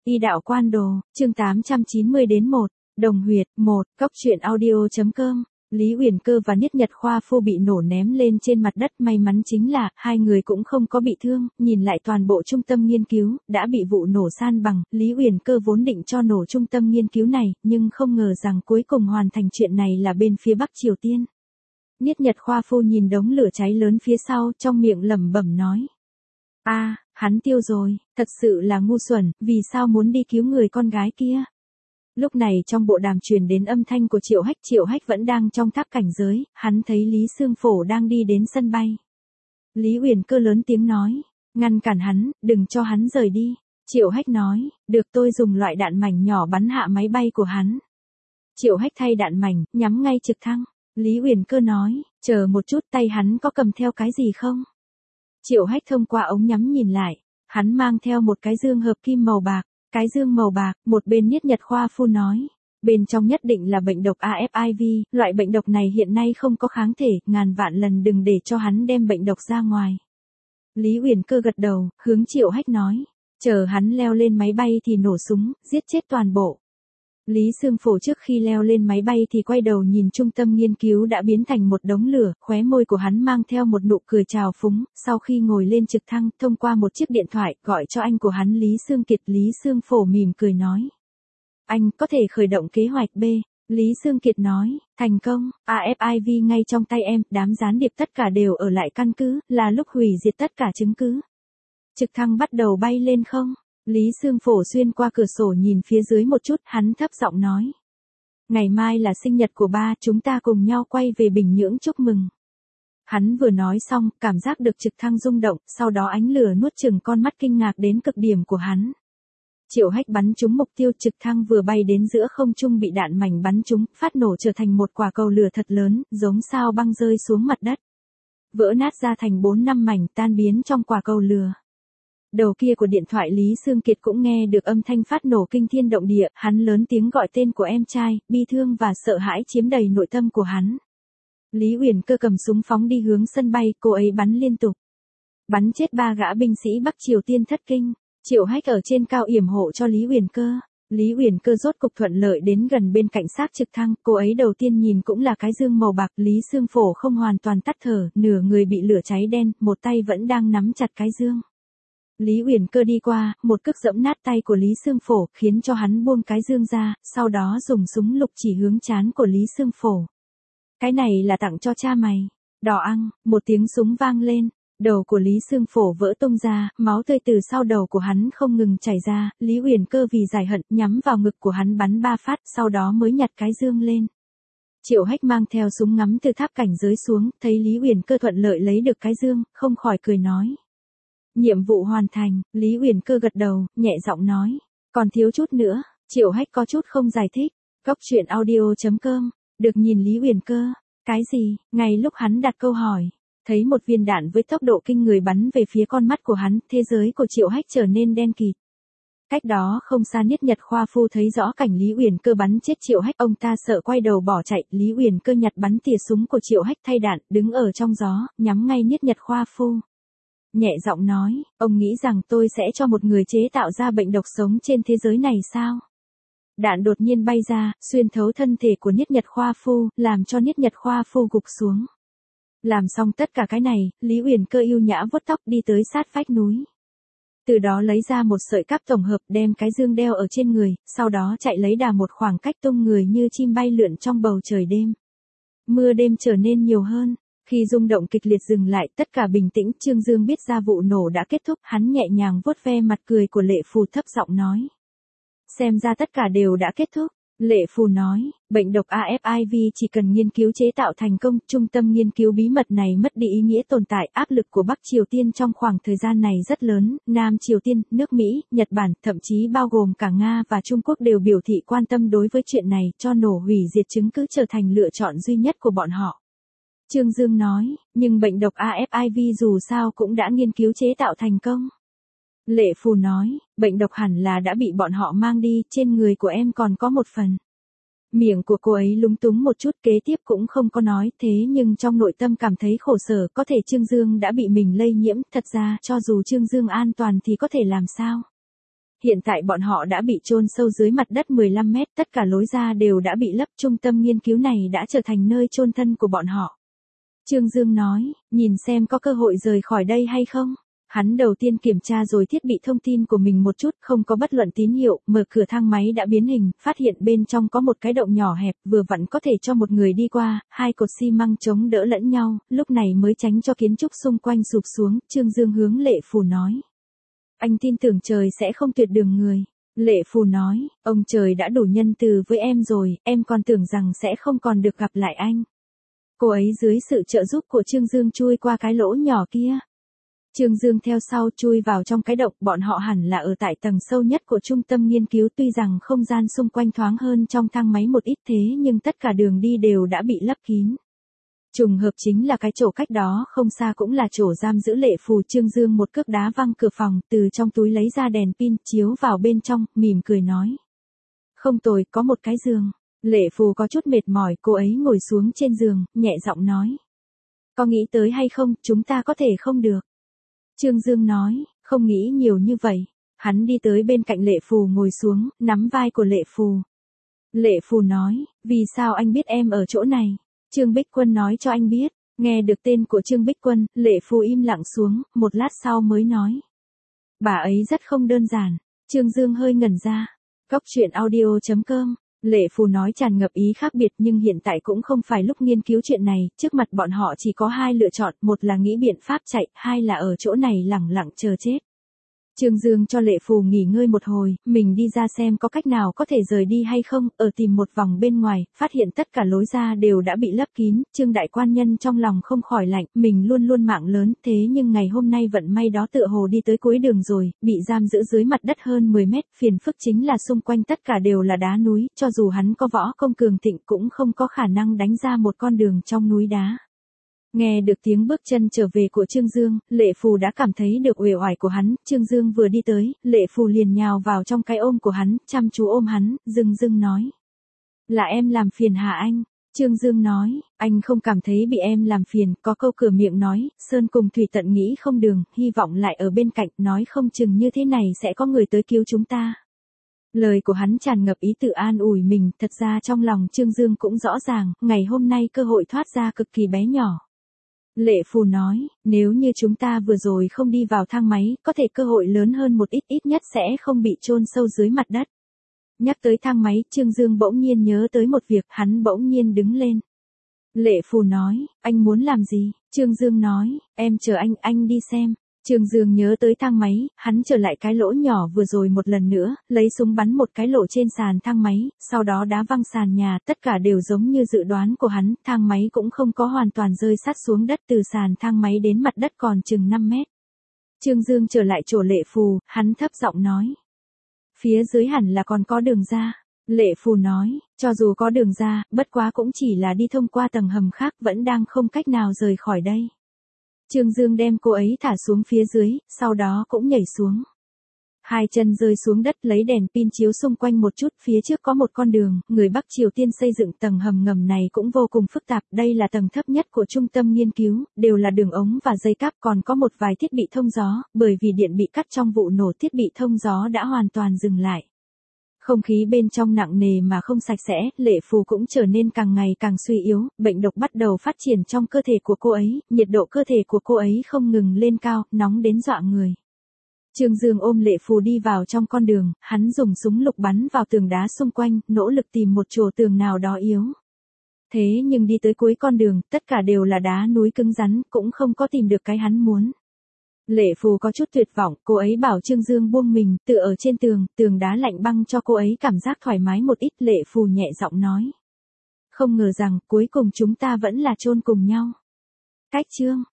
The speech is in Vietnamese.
Y đạo quan đồ, chương 890-1, Đồng huyệt, 1, Cóc truyện audio.com. Lý Uyển Cơ và Niết Nhật Khoa Phu bị nổ ném lên trên mặt đất, may mắn chính là hai người cũng không có bị thương, nhìn lại toàn bộ trung tâm nghiên cứu đã bị vụ nổ san bằng. Lý Uyển Cơ vốn định cho nổ trung tâm nghiên cứu này, nhưng không ngờ rằng cuối cùng hoàn thành chuyện này là bên phía Bắc Triều Tiên. Niết Nhật Khoa Phu nhìn đống lửa cháy lớn phía sau, trong miệng lẩm bẩm nói: hắn tiêu rồi, thật sự là ngu xuẩn, vì sao muốn đi cứu người con gái kia. Lúc này trong bộ đàm truyền đến âm thanh của Triệu Hách vẫn đang trong tháp cảnh giới, hắn thấy Lý Xương Phổ đang đi đến sân bay. Lý Uyển Cơ lớn tiếng nói: ngăn cản hắn, đừng cho hắn rời đi. Triệu Hách nói: được, tôi dùng loại đạn mảnh nhỏ bắn hạ máy bay của hắn. Triệu Hách thay đạn mảnh, nhắm ngay trực thăng. Lý Uyển Cơ nói: chờ một chút, tay hắn có cầm theo cái gì không? Triệu Hách thông qua ống nhắm nhìn lại, hắn mang theo một cái dương hợp kim màu bạc. Cái dương màu bạc, một bên Niết Nhật Khoa Phu nói: bên trong nhất định là bệnh độc AFIV, loại bệnh độc này hiện nay không có kháng thể, ngàn vạn lần đừng để cho hắn đem bệnh độc ra ngoài. Lý Uyển Cơ gật đầu, hướng Triệu Hách nói: chờ hắn leo lên máy bay thì nổ súng, giết chết toàn bộ. Lý Xương Phổ trước khi leo lên máy bay thì quay đầu nhìn trung tâm nghiên cứu đã biến thành một đống lửa, khóe môi của hắn mang theo một nụ cười trào phúng. Sau khi ngồi lên trực thăng, thông qua một chiếc điện thoại, gọi cho anh của hắn Lý Xương Kiệt. Lý Xương Phổ mỉm cười nói: anh có thể khởi động kế hoạch B. Lý Xương Kiệt nói: thành công, AFIV ngay trong tay em, đám gián điệp tất cả đều ở lại căn cứ, là lúc hủy diệt tất cả chứng cứ. Trực thăng bắt đầu bay lên không? Lý Xương Phổ xuyên qua cửa sổ nhìn phía dưới một chút, hắn thấp giọng nói: ngày mai là sinh nhật của ba, chúng ta cùng nhau quay về Bình Nhưỡng chúc mừng. Hắn vừa nói xong, cảm giác được trực thăng rung động, sau đó ánh lửa nuốt chửng con mắt kinh ngạc đến cực điểm của hắn. Triệu Hách bắn trúng mục tiêu, trực thăng vừa bay đến giữa không trung bị đạn mảnh bắn trúng, phát nổ trở thành một quả cầu lửa thật lớn, giống sao băng rơi xuống mặt đất. Vỡ nát ra thành 4-5 mảnh, tan biến trong quả cầu lửa. Đầu kia của điện thoại Lý Xương Kiệt cũng nghe được âm thanh phát nổ kinh thiên động địa, hắn lớn tiếng gọi tên của em trai, bi thương và sợ hãi chiếm đầy nội tâm của hắn. Lý Uyển Cơ cầm súng phóng đi hướng sân bay, cô ấy bắn liên tục. Bắn chết 3 gã binh sĩ Bắc Triều Tiên thất kinh. Triệu Hách ở trên cao yểm hộ cho Lý Uyển Cơ. Lý Uyển Cơ rốt cục thuận lợi đến gần bên cạnh xác trực thăng, cô ấy đầu tiên nhìn cũng là cái dương màu bạc. Lý Xương Phổ không hoàn toàn tắt thở, nửa người bị lửa cháy đen, một tay vẫn đang nắm chặt cái dương. Lý Uyển Cơ đi qua, một cước giẫm nát tay của Lý Xương Phổ, khiến cho hắn buông cái dương ra, sau đó dùng súng lục chỉ hướng trán của Lý Xương Phổ. Cái này là tặng cho cha mày. Đỏ ăng, một tiếng súng vang lên, đầu của Lý Xương Phổ vỡ tung ra, máu tươi từ sau đầu của hắn không ngừng chảy ra. Lý Uyển Cơ vì giải hận, nhắm vào ngực của hắn bắn 3 phát, sau đó mới nhặt cái dương lên. Triệu Hách mang theo súng ngắm từ tháp cảnh giới xuống, thấy Lý Uyển Cơ thuận lợi lấy được cái dương, không khỏi cười nói: nhiệm vụ hoàn thành. Lý Uyển Cơ gật đầu, nhẹ giọng nói: còn thiếu chút nữa. Triệu Hách có chút không giải thích. Cóc truyện audio.com. Được nhìn Lý Uyển Cơ. Cái gì? Ngay lúc hắn đặt câu hỏi, thấy một viên đạn với tốc độ kinh người bắn về phía con mắt của hắn, thế giới của Triệu Hách trở nên đen kịt. Cách đó không xa Niết Nhật Khoa Phu thấy rõ cảnh Lý Uyển Cơ bắn chết Triệu Hách, ông ta sợ quay đầu bỏ chạy. Lý Uyển Cơ nhặt bắn tỉa súng của Triệu Hách thay đạn, đứng ở trong gió, nhắm ngay Niết Nhật Khoa Phu. Nhẹ giọng nói: ông nghĩ rằng tôi sẽ cho một người chế tạo ra bệnh độc sống trên thế giới này sao? Đạn đột nhiên bay ra, xuyên thấu thân thể của Niết Nhật Khoa Phu, làm cho Niết Nhật Khoa Phu gục xuống. Làm xong tất cả cái này, Lý Uyển Cơ yêu nhã vuốt tóc đi tới sát vách núi. Từ đó lấy ra một sợi cáp tổng hợp, đem cái dương đeo ở trên người, sau đó chạy lấy đà một khoảng cách tung người như chim bay lượn trong bầu trời đêm. Mưa đêm trở nên nhiều hơn. Khi rung động kịch liệt dừng lại, tất cả bình tĩnh, Trương Dương biết ra vụ nổ đã kết thúc, hắn nhẹ nhàng vuốt ve mặt cười của Lệ Phù, thấp giọng nói: xem ra tất cả đều đã kết thúc. Lệ Phù nói: bệnh độc AFIV chỉ cần nghiên cứu chế tạo thành công, trung tâm nghiên cứu bí mật này mất đi ý nghĩa tồn tại. Áp lực của Bắc Triều Tiên trong khoảng thời gian này rất lớn, Nam Triều Tiên, nước Mỹ, Nhật Bản, thậm chí bao gồm cả Nga và Trung Quốc đều biểu thị quan tâm đối với chuyện này, cho nổ hủy diệt chứng cứ trở thành lựa chọn duy nhất của bọn họ. Trương Dương nói: nhưng bệnh độc AFIV dù sao cũng đã nghiên cứu chế tạo thành công. Lệ Phù nói: bệnh độc hẳn là đã bị bọn họ mang đi, trên người của em còn có một phần. Miệng của cô ấy lúng túng một chút, kế tiếp cũng không có nói, thế nhưng trong nội tâm cảm thấy khổ sở, có thể Trương Dương đã bị mình lây nhiễm, thật ra cho dù Trương Dương an toàn thì có thể làm sao? hiện tại bọn họ đã bị chôn sâu dưới mặt đất 15 mét, tất cả lối ra đều đã bị lấp, trung tâm nghiên cứu này đã trở thành nơi chôn thân của bọn họ. Trương Dương nói, nhìn xem có cơ hội rời khỏi đây hay không. Hắn đầu tiên kiểm tra rồi thiết bị thông tin của mình một chút, không có bất luận tín hiệu, mở cửa thang máy đã biến hình, phát hiện bên trong có một cái động nhỏ hẹp, vừa vặn có thể cho một người đi qua, hai cột xi măng chống đỡ lẫn nhau, lúc này mới tránh cho kiến trúc xung quanh sụp xuống, Trương Dương hướng Lệ Phù nói. Anh tin tưởng trời sẽ không tuyệt đường người. Lệ Phù nói, ông trời đã đủ nhân từ với em rồi, em còn tưởng rằng sẽ không còn được gặp lại anh. Cô ấy dưới sự trợ giúp của Trương Dương chui qua cái lỗ nhỏ kia. Trương Dương theo sau chui vào trong cái động, bọn họ hẳn là ở tại tầng sâu nhất của trung tâm nghiên cứu, tuy rằng không gian xung quanh thoáng hơn trong thang máy một ít thế nhưng tất cả đường đi đều đã bị lấp kín. Trùng hợp chính là cái chỗ cách đó không xa cũng là chỗ giam giữ Lệ Phù. Trương Dương một cước đá văng cửa phòng, từ trong túi lấy ra đèn pin, chiếu vào bên trong, mỉm cười nói. Không tồi, có một cái giường. Lệ Phù có chút mệt mỏi, cô ấy ngồi xuống trên giường, nhẹ giọng nói. Có nghĩ tới hay không, chúng ta có thể không được. Trương Dương nói, không nghĩ nhiều như vậy. Hắn đi tới bên cạnh Lệ Phù ngồi xuống, nắm vai của Lệ Phù. Lệ Phù nói, vì sao anh biết em ở chỗ này? Trương Bích Quân nói cho anh biết. Nghe được tên của Trương Bích Quân, Lệ Phù im lặng xuống, một lát sau mới nói. Bà ấy rất không đơn giản. Trương Dương hơi ngẩn ra. Cóc truyện audio.com. Lệ Phù nói tràn ngập ý khác biệt, nhưng hiện tại cũng không phải lúc nghiên cứu chuyện này, trước mặt bọn họ chỉ có hai lựa chọn, một là nghĩ biện pháp chạy, hai là ở chỗ này lẳng lặng chờ chết. Trương Dương cho Lệ Phù nghỉ ngơi một hồi, mình đi ra xem có cách nào có thể rời đi hay không, ở tìm một vòng bên ngoài, phát hiện tất cả lối ra đều đã bị lấp kín, Trương đại quan nhân trong lòng không khỏi lạnh, mình luôn luôn mạng lớn, thế nhưng ngày hôm nay vận may đó tựa hồ đi tới cuối đường rồi, bị giam giữ dưới mặt đất hơn 10 mét, phiền phức chính là xung quanh tất cả đều là đá núi, cho dù hắn có võ công cường thịnh cũng không có khả năng đánh ra một con đường trong núi đá. Nghe được tiếng bước chân trở về của Trương Dương, Lệ Phù đã cảm thấy được uể oải của hắn, Trương Dương vừa đi tới, Lệ Phù liền nhào vào trong cái ôm của hắn, chăm chú ôm hắn, dưng nói. Là em làm phiền hả anh? Trương Dương nói, anh không cảm thấy bị em làm phiền, có câu cửa miệng nói, Sơn cùng Thủy tận nghĩ không đường, hy vọng lại ở bên cạnh, nói không chừng như thế này sẽ có người tới cứu chúng ta. Lời của hắn tràn ngập ý tự an ủi mình, thật ra trong lòng Trương Dương cũng rõ ràng, ngày hôm nay cơ hội thoát ra cực kỳ bé nhỏ. Lệ Phù nói, nếu như chúng ta vừa rồi không đi vào thang máy, có thể cơ hội lớn hơn một ít, ít nhất sẽ không bị chôn sâu dưới mặt đất. Nhắc tới thang máy, Trương Dương bỗng nhiên nhớ tới một việc, hắn bỗng nhiên đứng lên. Lệ Phù nói, anh muốn làm gì? Trương Dương nói, em chờ anh đi xem. Trương Dương nhớ tới thang máy, hắn trở lại cái lỗ nhỏ vừa rồi một lần nữa, lấy súng bắn một cái lỗ trên sàn thang máy, sau đó đá văng sàn nhà, tất cả đều giống như dự đoán của hắn, thang máy cũng không có hoàn toàn rơi sát xuống đất, từ sàn thang máy đến mặt đất còn chừng 5 mét. Trương Dương trở lại chỗ Lệ Phù, hắn thấp giọng nói. Phía dưới hẳn là còn có đường ra. Lệ Phù nói, cho dù có đường ra, bất quá cũng chỉ là đi thông qua tầng hầm khác, vẫn đang không cách nào rời khỏi đây. Trương Dương đem cô ấy thả xuống phía dưới, sau đó cũng nhảy xuống. Hai chân rơi xuống đất, lấy đèn pin chiếu xung quanh một chút, phía trước có một con đường, người Bắc Triều Tiên xây dựng tầng hầm ngầm này cũng vô cùng phức tạp, đây là tầng thấp nhất của trung tâm nghiên cứu, đều là đường ống và dây cáp, còn có một vài thiết bị thông gió, bởi vì điện bị cắt trong vụ nổ, thiết bị thông gió đã hoàn toàn dừng lại. Không khí bên trong nặng nề mà không sạch sẽ, Lệ Phù cũng trở nên càng ngày càng suy yếu, bệnh độc bắt đầu phát triển trong cơ thể của cô ấy, nhiệt độ cơ thể của cô ấy không ngừng lên cao, nóng đến dọa người. Trương Dương ôm Lệ Phù đi vào trong con đường, hắn dùng súng lục bắn vào tường đá xung quanh, nỗ lực tìm một chỗ tường nào đó yếu. Thế nhưng đi tới cuối con đường, tất cả đều là đá núi cứng rắn, cũng không có tìm được cái hắn muốn. Lệ Phù có chút tuyệt vọng, cô ấy bảo Trương Dương buông mình, tựa ở trên tường đá lạnh băng cho cô ấy cảm giác thoải mái một ít. Lệ Phù nhẹ giọng nói. Không ngờ rằng, cuối cùng chúng ta vẫn là chôn cùng nhau. Cách chương